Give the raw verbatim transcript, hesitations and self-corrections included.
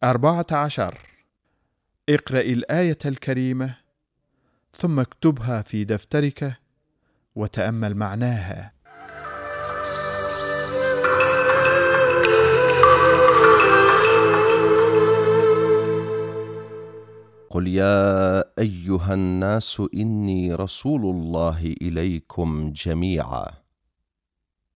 أربعة عشر. اقرأ الآية الكريمة ثم اكتبها في دفترك وتأمل معناها. قل يا أيها الناس إني رسول الله إليكم جميعا